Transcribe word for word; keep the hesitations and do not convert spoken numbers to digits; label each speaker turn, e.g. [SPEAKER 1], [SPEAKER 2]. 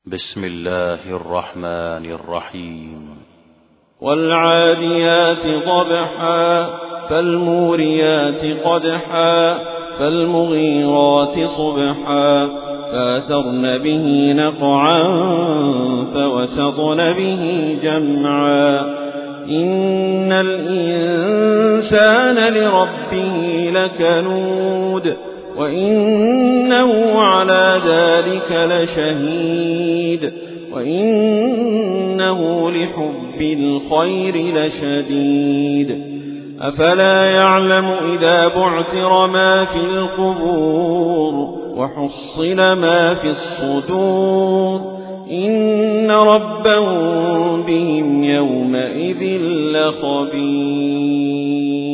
[SPEAKER 1] بسم الله الرحمن الرحيم.
[SPEAKER 2] والعاديات ضبحا فالموريات قدحا فالمغيرات صبحا فأثرن به نقعا فوسطن به جمعا إن الإنسان لربه لكنود وإنه على ذلك لشهيد وإنه لحب الخير لشديد أفلا يعلم إذا بعثر ما في القبور وحصل ما في الصدور إن ربهم بهم يومئذ لخبير.